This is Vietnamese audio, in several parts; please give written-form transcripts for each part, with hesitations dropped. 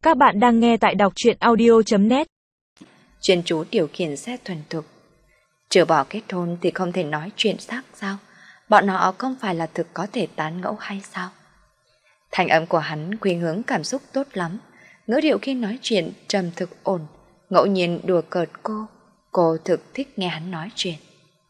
Các bạn đang nghe tại đọc truyện audio.net. Chuyên chú điều khiển xe thuần thục. Trừ bỏ kết hôn thì không thể nói chuyện xác sao? Bọn họ không phải là thực có thể tán ngẫu hay sao? Thành âm của hắn khuynh hướng cảm xúc tốt lắm. Ngữ điệu khi nói chuyện trầm thực ổn, ngẫu nhiên đùa cợt cô thực thích nghe hắn nói chuyện.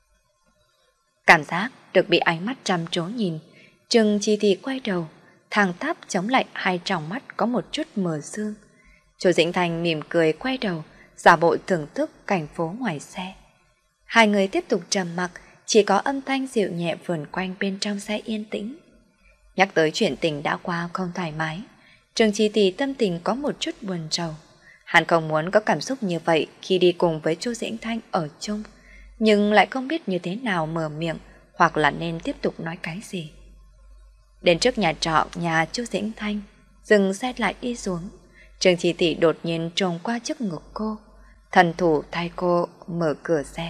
Cảm giác được bị ánh mắt chăm chú nhìn, Trừng Chi thì quay đầu, thẳng tắp chống lại hai tròng mắt có một chút mờ sương. Chu Dĩnh Thanh mỉm cười quay đầu, giả bộ thưởng thức cảnh phố ngoài xe. Hai người tiếp tục trầm mặc, chỉ có âm thanh dịu nhẹ vườn quanh bên trong xe yên tĩnh. Nhắc tới chuyện tình đã qua không thoải mái, Trừng Chi thì tâm tình có một chút buồn rầu. Hắn không muốn có cảm xúc như vậy khi đi cùng với Chu Dĩnh Thanh ở chung, nhưng lại không biết như thế nào mở miệng hoặc là nên tiếp tục nói cái gì. Đến trước nhà trọ nhà Chu Dĩnh Thanh, dừng xe lại đi xuống. Trương Chi Tỷ đột nhiên trồm qua trước ngực cô, thần thủ thay cô mở cửa xe.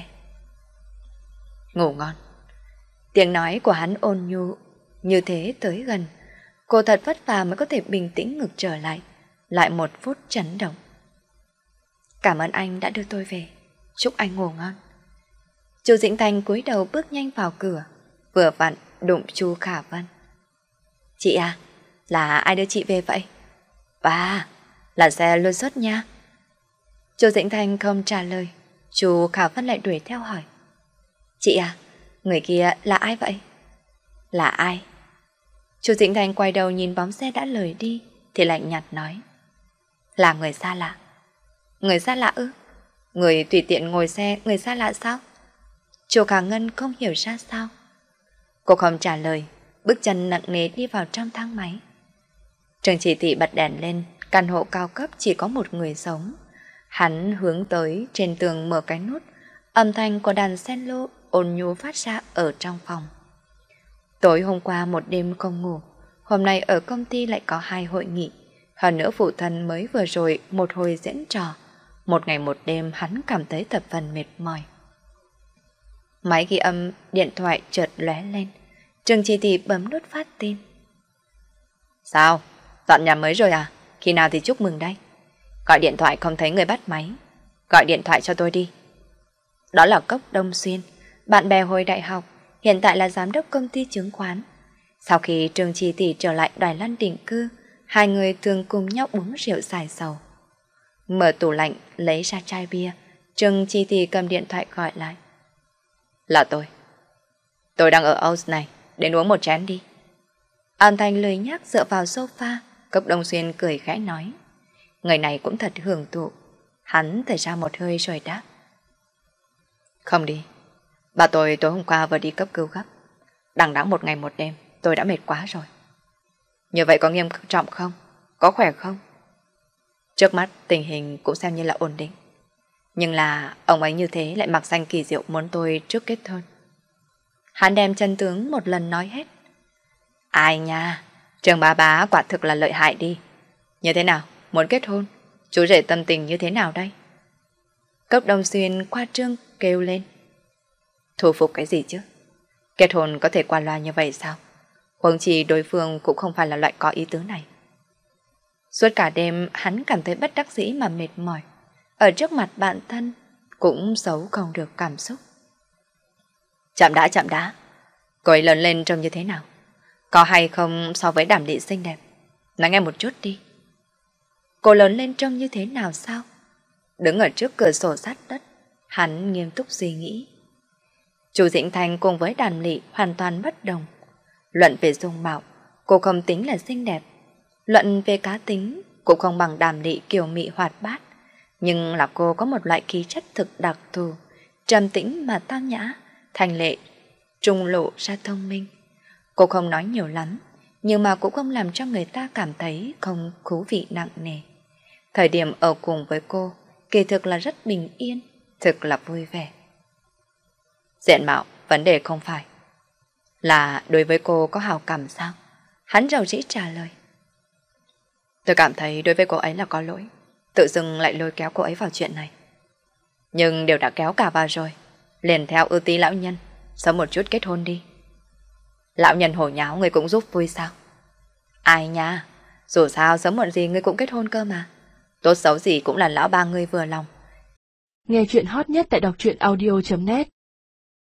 Ngủ ngon. Tiếng nói của hắn ôn nhu như thế tới gần, cô thật vất vả mới có thể bình tĩnh ngực trở lại một phút chấn động. Cảm ơn anh đã đưa tôi về, chúc anh ngủ ngon. Chu Dĩnh Thanh cúi đầu bước nhanh vào cửa, vừa vặn đụng Chu Khả Vân. Chị à, là ai đưa chị về vậy? À, là xe luôn xuất nha. Chu Dĩnh Thanh không trả lời, Chu Khả Vân lại đuổi theo hỏi. Chị à, người kia là ai vậy? Là ai? Chu Dĩnh Thanh quay đầu nhìn bóng xe đã lời đi thì lạnh nhạt nói. Là người xa lạ. Người xa lạ ư? Người tùy tiện ngồi xe, người xa lạ sao? Chu Khả Ngân không hiểu ra sao. Cô không trả lời, bước chân nặng nề đi vào trong thang máy. Trương Chỉ Thị bật đèn lên, căn hộ cao cấp chỉ có một người sống. Hắn hướng tới trên tường mở cái nút, âm thanh của đàn cello ôn nhu phát ra ở trong phòng. Tối hôm qua một đêm không ngủ, hôm nay ở công ty lại có 2 hội nghị. Hơn nữa phụ thân mới vừa rồi một hồi diễn trò. Một ngày một đêm hắn cảm thấy thập phần mệt mỏi. Máy ghi âm điện thoại chợt lóe lên. Trương Chi Thị bấm nút phát tin. Sao? Dọn nhà mới rồi à? Khi nào thì chúc mừng đây? Gọi điện thoại không thấy người bắt máy. Gọi điện thoại cho tôi đi. Đó là Cốc Đông Xuyên, bạn bè hồi đại học, hiện tại là giám đốc công ty chứng khoán. Sau khi Trương Chi Thị trở lại Đài Loan định cư, hai người thường cùng nhau uống rượu xài sầu. Mở tủ lạnh, lấy ra chai bia, Trương Chi Thị cầm điện thoại gọi lại. Là tôi. Tôi đang ở Oz này, đến uống một chén đi. Âm thanh lười nhác dựa vào sofa, Cốc Đông Xuyên cười khẽ nói. Người này cũng thật hưởng thụ. Hắn thở ra một hơi rồi đáp. Không đi. Bà tôi tối hôm qua vừa đi cấp cứu gấp. Đằng đẵng một ngày một đêm, tôi đã mệt quá rồi. Như vậy có nghiêm trọng không? Có khỏe không? Trước mắt tình hình cũng xem như là ổn định. Nhưng là ông ấy như thế lại mặc danh kỳ diệu muốn tôi trước kết hôn. Hắn đem chân tướng một lần nói hết. Ai nha, Trường bá quả thực là lợi hại đi. Như thế nào, muốn kết hôn? Chú rể tâm tình như thế nào đây? Cốc Đông Xuyên qua trương kêu lên. Thu phục cái gì chứ? Kết hôn có thể qua loa như vậy sao? Huống chi đối phương cũng không phải là loại có ý tứ này. Suốt cả đêm hắn cảm thấy bất đắc dĩ mà mệt mỏi. Ở trước mặt bạn thân cũng giấu không được cảm xúc. Chậm đã. Cô ấy lớn lên trông như thế nào? Có hay không so với Đàm Lị xinh đẹp? Nói nghe một chút đi. Cô lớn lên trông như thế nào sao? Đứng ở trước cửa sổ sát đất, hắn nghiêm túc suy nghĩ. Chu Dĩnh Thanh cùng với Đàm Lị hoàn toàn bất đồng. Luận về dung mạo, cô không tính là xinh đẹp. Luận về cá tính, cũng không bằng Đàm Lị kiều mị hoạt bát. Nhưng là cô có một loại khí chất thực đặc thù, trầm tĩnh mà tao nhã, thành lệ, trung lộ ra thông minh. Cô không nói nhiều lắm, nhưng mà cũng không làm cho người ta cảm thấy không thú vị nặng nề. Thời điểm ở cùng với cô, kỳ thực là rất bình yên, thực là vui vẻ. Diện mạo, vấn đề không phải. Là đối với cô có hào cảm sao? Hắn rầu rĩ trả lời. Tôi cảm thấy đối với cô ấy là có lỗi, tự dưng lại lôi kéo cô ấy vào chuyện này. Nhưng đều đã kéo cả vào rồi, liền theo ưu tí lão nhân, sớm một chút kết hôn đi. Lão nhân hổ nháo người cũng giúp vui sao? Ai nha, dù sao sớm muộn gì người cũng kết hôn cơ mà. Tốt xấu gì cũng là lão ba ngươi vừa lòng. Nghe chuyện hot nhất tại đọc truyện audio.net